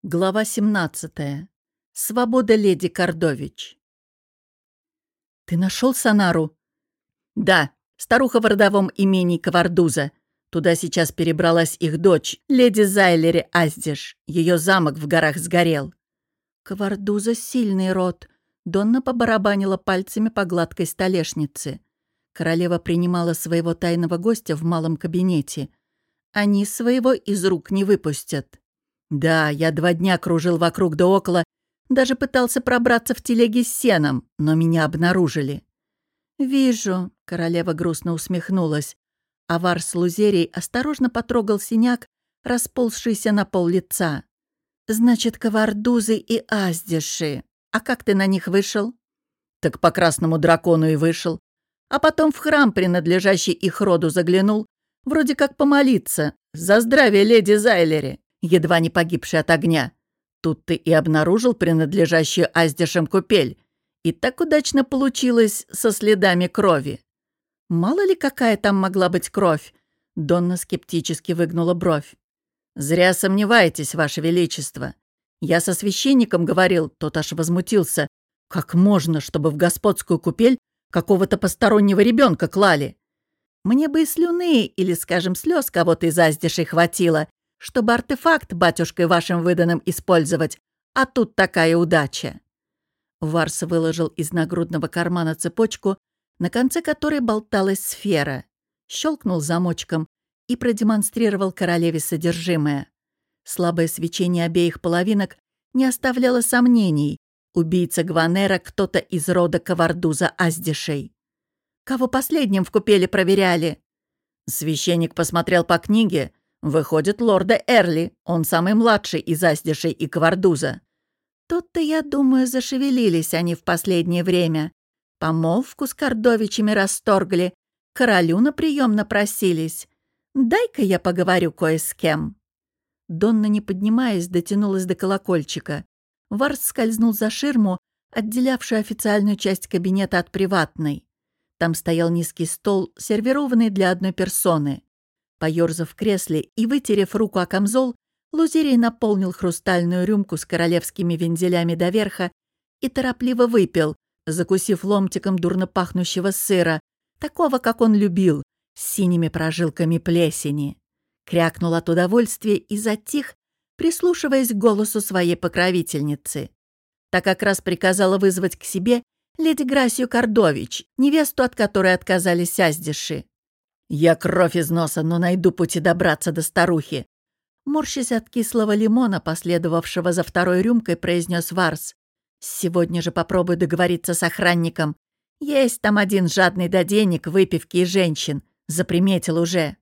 Глава 17. Свобода леди Кордович. «Ты нашел Санару?» «Да, старуха в родовом имении Кавардуза. Туда сейчас перебралась их дочь, леди Зайлери Аздиш. Ее замок в горах сгорел». «Кавардуза — сильный род». Донна побарабанила пальцами по гладкой столешнице. Королева принимала своего тайного гостя в малом кабинете. Они своего из рук не выпустят. Да, я 2 дня кружил вокруг да около, даже пытался пробраться в телеге с сеном, но меня обнаружили. «Вижу», — королева грустно усмехнулась, а Варс Лузерий осторожно потрогал синяк, расползшийся на пол лица. «Значит, Кавардузы и Аздиши. А как ты на них вышел?» «Так по красному дракону и вышел. А потом в храм, принадлежащий их роду, заглянул, вроде как помолиться, за здравие леди Зайлери, едва не погибшей от огня. Тут ты и обнаружил принадлежащую Аздишам купель. И так удачно получилось со следами крови». «Мало ли какая там могла быть кровь?» Донна скептически выгнула бровь. «Зря сомневаетесь, Ваше Величество. Я со священником говорил, тот аж возмутился. Как можно, чтобы в господскую купель какого-то постороннего ребенка клали? Мне бы и слюны или, скажем, слез кого-то из Аздишей хватило, чтобы артефакт батюшкой вашим выданным использовать, а тут такая удача». Варс выложил из нагрудного кармана цепочку, на конце которой болталась сфера, щелкнул замочком и продемонстрировал королеве содержимое. Слабое свечение обеих половинок не оставляло сомнений. Убийца Гванера кто-то из рода Кавардуза Аздишей. «Кого последним в купели проверяли?» Священник посмотрел по книге. Выходит, лорда Эрли, он самый младший из Аздишей и Кавардуза. Тут-то, я думаю, зашевелились они в последнее время. Помолвку с Кордовичами расторгли, королю на прием напросились. Дай-ка я поговорю кое с кем. Донна, не поднимаясь, дотянулась до колокольчика. Варс скользнул за ширму, отделявшую официальную часть кабинета от приватной. Там стоял низкий стол, сервированный для одной персоны. Поёрзав в кресле и вытерев руку о камзол, Лузерий наполнил хрустальную рюмку с королевскими вензелями до верха и торопливо выпил, закусив ломтиком дурно пахнущего сыра, такого, как он любил, с синими прожилками плесени. Крякнул от удовольствия и затих, прислушиваясь к голосу своей покровительницы. Та как раз приказала вызвать к себе леди Грасию Кордович, невесту, от которой отказались Аздиши. «Я кровь из носа, но найду пути добраться до старухи». Морщась от кислого лимона, последовавшего за второй рюмкой, произнес Варс. «Сегодня же попробуй договориться с охранником. Есть там один жадный до денег, выпивки и женщин. Заприметил уже».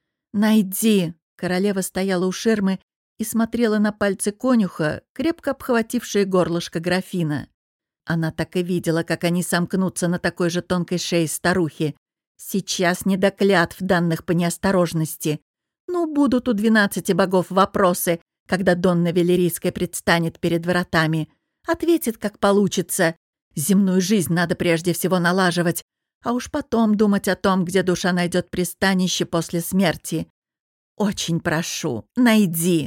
«Найди!» Королева стояла у ширмы и смотрела на пальцы конюха, крепко обхватившие горлышко графина. Она так и видела, как они сомкнутся на такой же тонкой шее старухи. Сейчас не до клятв, данных по неосторожности. Ну, будут у 12 богов вопросы, когда Донна Велерийская предстанет перед вратами. Ответит, как получится. Земную жизнь надо прежде всего налаживать, а уж потом думать о том, где душа найдет пристанище после смерти. Очень прошу, найди.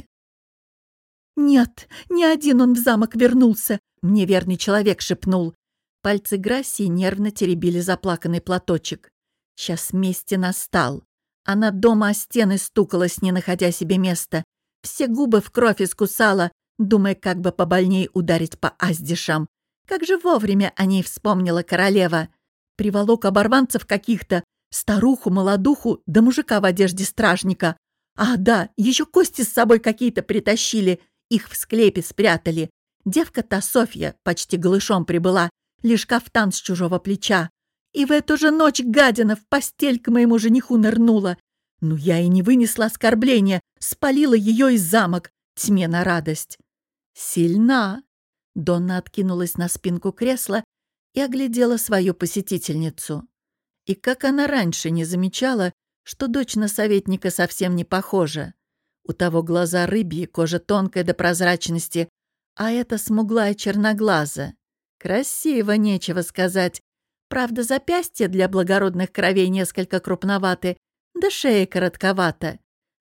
«Нет, не один он в замок вернулся», — мне верный человек шепнул. Пальцы Грассии нервно теребили заплаканный платочек. Час мести настал. Она дома о стены стукалась, не находя себе места. Все губы в кровь искусала, думая, как бы побольней ударить по Аздишам. Как же вовремя о ней вспомнила королева. Приволок оборванцев каких-то, старуху, молодуху, да мужика в одежде стражника. А, да, еще кости с собой какие-то притащили, их в склепе спрятали. Девка-то Софья почти голышом прибыла, лишь кафтан с чужого плеча. И в эту же ночь гадина в постель к моему жениху нырнула. Ну, я и не вынесла оскорбления, спалила ее из замок, тьме на радость. Сильна. Донна откинулась на спинку кресла и оглядела свою посетительницу. И как она раньше не замечала, что дочь на советника совсем не похожа. У того глаза рыбьи, кожа тонкая до прозрачности, а эта смуглая черноглаза. Красиво, нечего сказать. Правда, запястья для благородных кровей несколько крупноваты, да шея коротковата.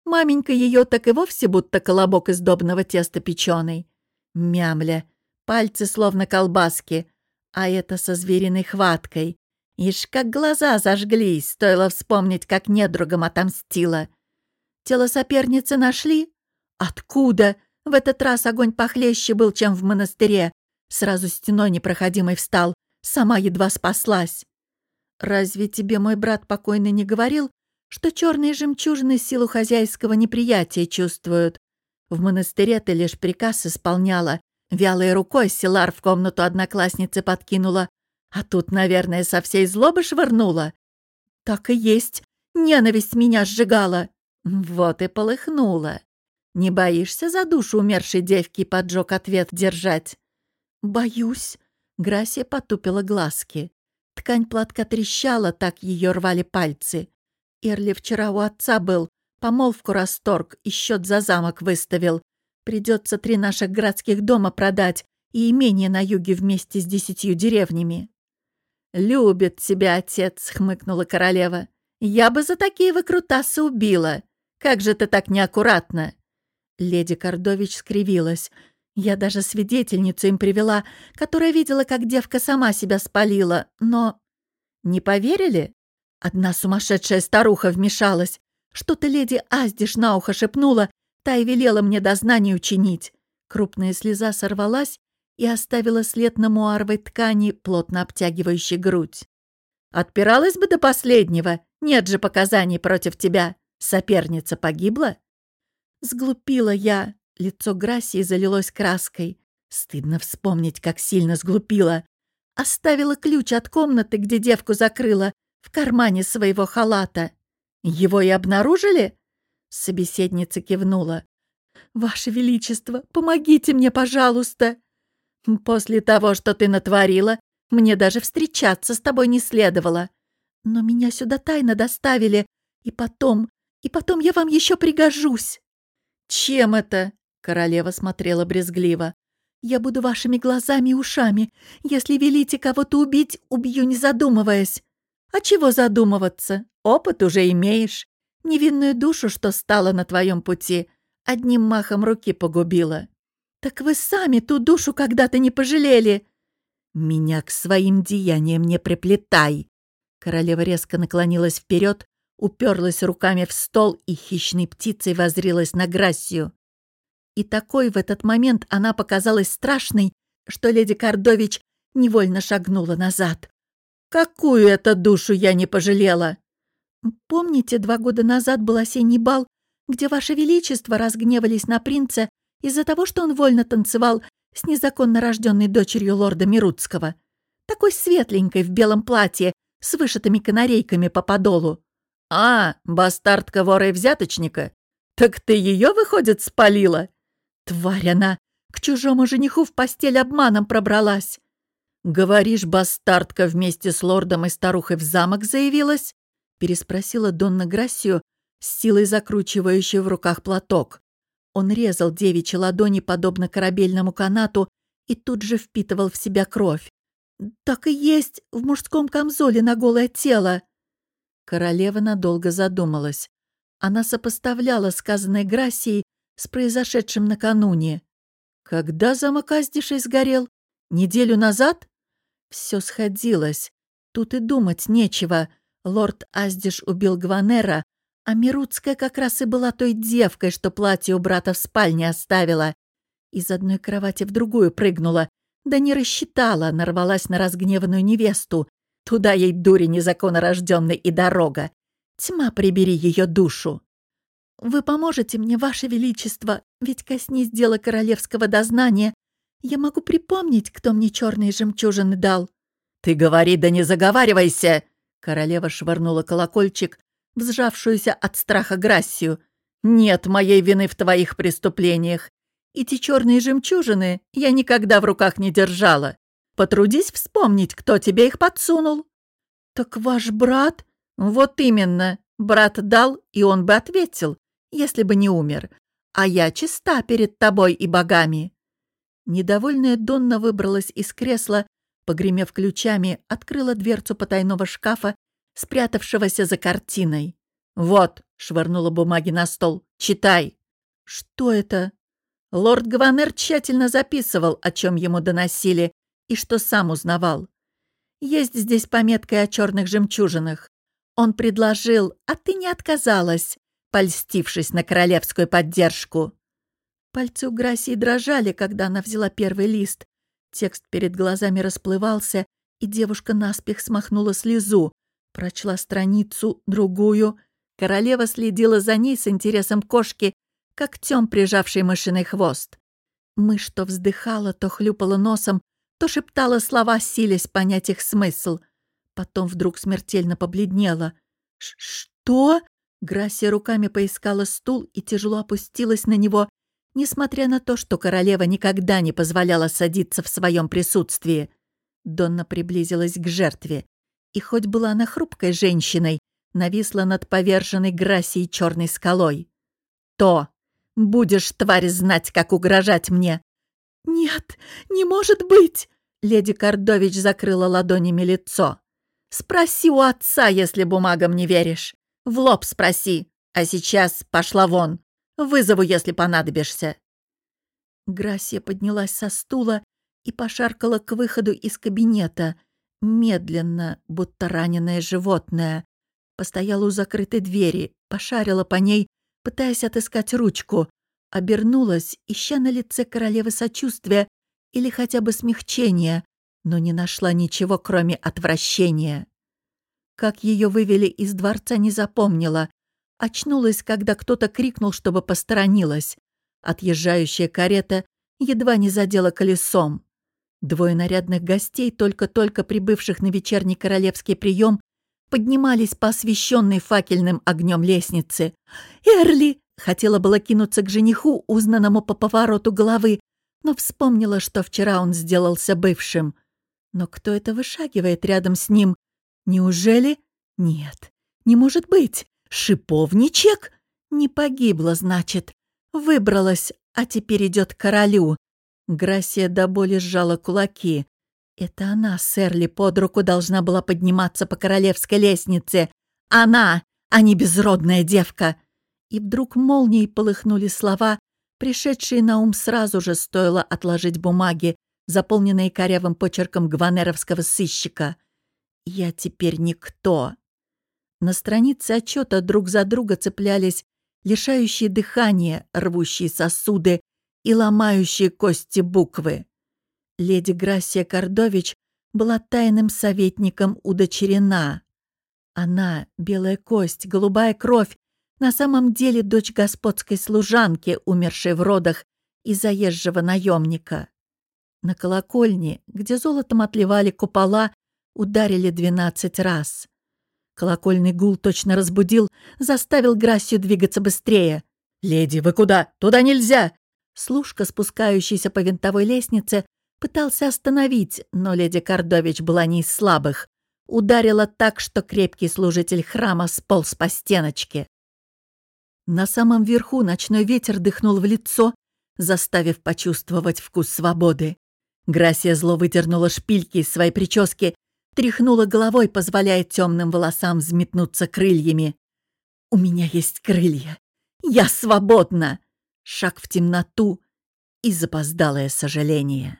Маменька ее так и вовсе будто колобок из сдобного теста печеный. Мямля, пальцы словно колбаски, а это со звериной хваткой. Ишь, как глаза зажглись, стоило вспомнить, как недругам отомстила. Тело соперницы нашли? Откуда? В этот раз огонь похлеще был, чем в монастыре. Сразу стеной непроходимой встал, сама едва спаслась. Разве тебе мой брат покойный не говорил, что черные жемчужины силу хозяйского неприятия чувствуют? В монастыре ты лишь приказ исполняла, вялой рукой селар в комнату одноклассницы подкинула, а тут, наверное, со всей злобы швырнула. Так и есть, ненависть меня сжигала. Вот и полыхнула. Не боишься за душу умершей девки поджог ответ держать? Боюсь. Грасия потупила глазки. Ткань платка трещала, так ее рвали пальцы. Эрли вчера у отца был, помолвку расторг и счет за замок выставил. Придется 3 наших городских дома продать и имение на юге вместе с 10 деревнями. «Любит тебя отец», — хмыкнула королева. «Я бы за такие выкрутасы убила. Как же ты так неаккуратно?» Леди Кордович скривилась. «Я даже свидетельницу им привела, которая видела, как девка сама себя спалила, но...» «Не поверили?» Одна сумасшедшая старуха вмешалась. Что-то леди Аздиш на ухо шепнула, та и велела мне дознание учинить. Крупная слеза сорвалась и оставила след на муаровой ткани, плотно обтягивающей грудь. «Отпиралась бы до последнего, нет же показаний против тебя. Соперница погибла?» Сглупила я. Лицо Грасии залилось краской. Стыдно вспомнить, как сильно сглупила. Оставила ключ от комнаты, где девку закрыла, в кармане своего халата. Его и обнаружили? Собеседница кивнула. «Ваше Величество, помогите мне, пожалуйста!» «После того, что ты натворила, мне даже встречаться с тобой не следовало. Но меня сюда тайно доставили, и потом я вам еще пригожусь». «Чем это?» — королева смотрела брезгливо. «Я буду вашими глазами и ушами. Если велите кого-то убить, убью, не задумываясь». «А чего задумываться? Опыт уже имеешь. Невинную душу, что стала на твоем пути, одним махом руки погубила». «Так вы сами ту душу когда-то не пожалели!» «Меня к своим деяниям не приплетай!» Королева резко наклонилась вперед, уперлась руками в стол и хищной птицей воззрилась на Грассию. И такой в этот момент она показалась страшной, что леди Кордович невольно шагнула назад. «Какую это душу я не пожалела?» «Помните, 2 года назад был осенний бал, где Ваше Величество разгневались на принца из-за того, что он вольно танцевал с незаконно рожденной дочерью лорда Мирутского, такой светленькой в белом платье с вышитыми канарейками по подолу?» «А, бастардка вора и взяточника? Так ты ее, выходит, спалила?» «Тварь она! К чужому жениху в постель обманом пробралась!» «Говоришь, бастардка вместе с лордом и старухой в замок заявилась?» переспросила Донна Грассио, с силой закручивающей в руках платок. Он резал девичьи ладони, подобно корабельному канату, и тут же впитывал в себя кровь. «Так и есть, в мужском камзоле на голое тело!» Королева надолго задумалась. Она сопоставляла сказанное Грассией с произошедшим накануне. Когда замок Аздишей сгорел? Неделю назад? Все сходилось. Тут и думать нечего. Лорд Аздиш убил Гванера, а Мирутская как раз и была той девкой, что платье у брата в спальне оставила. Из одной кровати в другую прыгнула. Да не рассчитала, нарвалась на разгневанную невесту. Туда ей, дури незаконнорожденной, и дорога. Тьма прибери ее душу. «Вы поможете мне, Ваше Величество, ведь коснись дела королевского дознания. Я могу припомнить, кто мне черные жемчужины дал». «Ты говори, да не заговаривайся!» Королева швырнула колокольчик, взжавшуюся от страха Грассию. «Нет моей вины в твоих преступлениях. Эти черные жемчужины я никогда в руках не держала. Потрудись вспомнить, кто тебе их подсунул». «Так ваш брат?» «Вот именно. Брат дал, и он бы ответил, если бы не умер. А я чиста перед тобой и богами». Недовольная Донна выбралась из кресла, погремев ключами, открыла дверцу потайного шкафа, спрятавшегося за картиной. «Вот», — швырнула бумаги на стол, — «читай». «Что это?» Лорд Гванер тщательно записывал, о чем ему доносили, и что сам узнавал. Есть здесь пометка о черных жемчужинах. Он предложил, а ты не отказалась, польстившись на королевскую поддержку. Пальцы у Грасии дрожали, когда она взяла первый лист. Текст перед глазами расплывался, и девушка наспех смахнула слезу. Прочла страницу, другую. Королева следила за ней с интересом кошки, когтем прижавшей мышиный хвост. Мышь то вздыхала, то хлюпала носом, то шептала слова, силясь понять их смысл. Потом вдруг смертельно побледнела. «Что?» Грасия руками поискала стул и тяжело опустилась на него, несмотря на то, что королева никогда не позволяла садиться в своем присутствии. Донна приблизилась к жертве, и хоть была она хрупкой женщиной, нависла над поверженной Грасией черной скалой. «То! Будешь, тварь, знать, как угрожать мне!» «Нет, не может быть!» Леди Кордович закрыла ладонями лицо. «Спроси у отца, если бумагам не веришь. В лоб спроси. А сейчас пошла вон. Вызову, если понадобишься». Грасия поднялась со стула и пошаркала к выходу из кабинета, медленно, будто раненое животное. Постояла у закрытой двери, пошарила по ней, пытаясь отыскать ручку, обернулась, ища на лице королевы сочувствия или хотя бы смягчения, но не нашла ничего, кроме отвращения. Как ее вывели из дворца, не запомнила. Очнулась, когда кто-то крикнул, чтобы посторонилась. Отъезжающая карета едва не задела колесом. Двое нарядных гостей, только-только прибывших на вечерний королевский прием, поднимались по освещенной факельным огнем лестнице. «Эрли!» — хотела было кинуться к жениху, узнанному по повороту головы, но вспомнила, что вчера он сделался бывшим. Но кто это вышагивает рядом с ним? Неужели? Нет, не может быть. Шиповничек? Не погибла, значит. Выбралась, а теперь идет к королю. Грасия до боли сжала кулаки. Это она с Эрли под руку должна была подниматься по королевской лестнице. Она, а не безродная девка. И вдруг молнией полыхнули слова, пришедшие на ум сразу же, стоило отложить бумаги, заполненные корявым почерком гванеровского сыщика. «Я теперь никто». На странице отчета друг за друга цеплялись лишающие дыхания, рвущие сосуды и ломающие кости буквы. Леди Грасия Кордович была тайным советником удочерена. Она, белая кость, голубая кровь, на самом деле дочь господской служанки, умершей в родах, и заезжего наемника. На колокольне, где золотом отливали купола, ударили 12 раз. Колокольный гул точно разбудил, заставил Грасию двигаться быстрее. «Леди, вы куда? Туда нельзя!» Служка, спускающийся по винтовой лестнице, пытался остановить, но леди Кордович была не из слабых. Ударила так, что крепкий служитель храма сполз по стеночке. На самом верху ночной ветер дыхнул в лицо, заставив почувствовать вкус свободы. Грасия зло выдернула шпильки из своей прически, тряхнула головой, позволяя темным волосам взметнуться крыльями. «У меня есть крылья! Я свободна!» Шаг в темноту и запоздалое сожаление.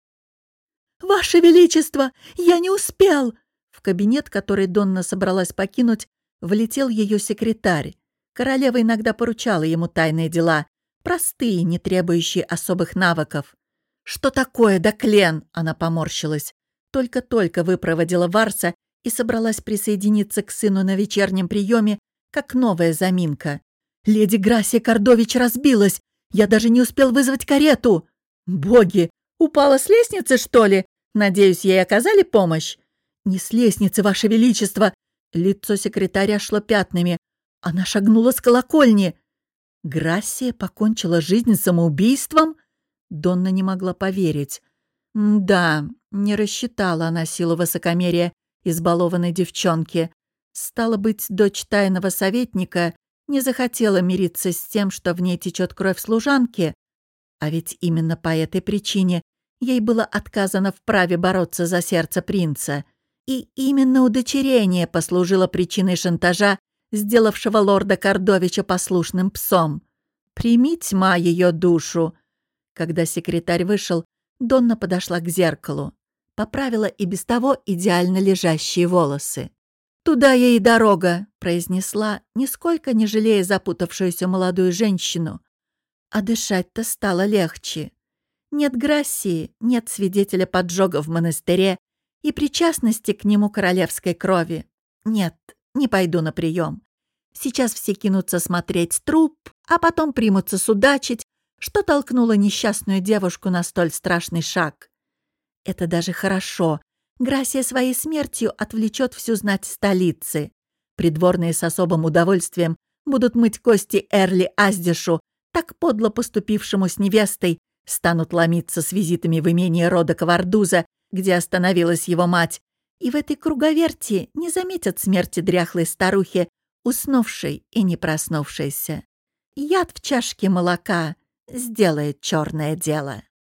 «Ваше Величество! Я не успел!» В кабинет, который Донна собралась покинуть, влетел ее секретарь. Королева иногда поручала ему тайные дела, простые, не требующие особых навыков. «Что такое, Доклен?» — она поморщилась. Только-только выпроводила Варса и собралась присоединиться к сыну на вечернем приеме, как новая заминка. «Леди Грасия Кордович разбилась! Я даже не успел вызвать карету!» «Боги! Упала с лестницы, что ли? Надеюсь, ей оказали помощь?» «Не с лестницы, Ваше Величество!» Лицо секретаря шло пятнами. Она шагнула с колокольни. Грасия покончила жизнь самоубийством? Донна не могла поверить. Да, не рассчитала она силу высокомерия избалованной девчонки. Стало быть, дочь тайного советника не захотела мириться с тем, что в ней течет кровь служанки. А ведь именно по этой причине ей было отказано в праве бороться за сердце принца. И именно удочерение послужило причиной шантажа, сделавшего лорда Кордовича послушным псом. Прими, тьма, ее душу. Когда секретарь вышел, Донна подошла к зеркалу, поправила и без того идеально лежащие волосы. «Туда ей дорога», — произнесла, нисколько не жалея запутавшуюся молодую женщину. А дышать-то стало легче. Нет Грассии, нет свидетеля поджога в монастыре и причастности к нему королевской крови. Нет, не пойду на прием. Сейчас все кинутся смотреть труп, а потом примутся судачить, что толкнуло несчастную девушку на столь страшный шаг. Это даже хорошо. Грассия своей смертью отвлечет всю знать столицы. Придворные с особым удовольствием будут мыть кости Эрли Аздишу, так подло поступившему с невестой, станут ломиться с визитами в имение рода Кавардуза, где остановилась его мать, и в этой круговерти не заметят смерти дряхлой старухи, уснувшей и не проснувшейся. Яд в чашке молока сделает черное дело.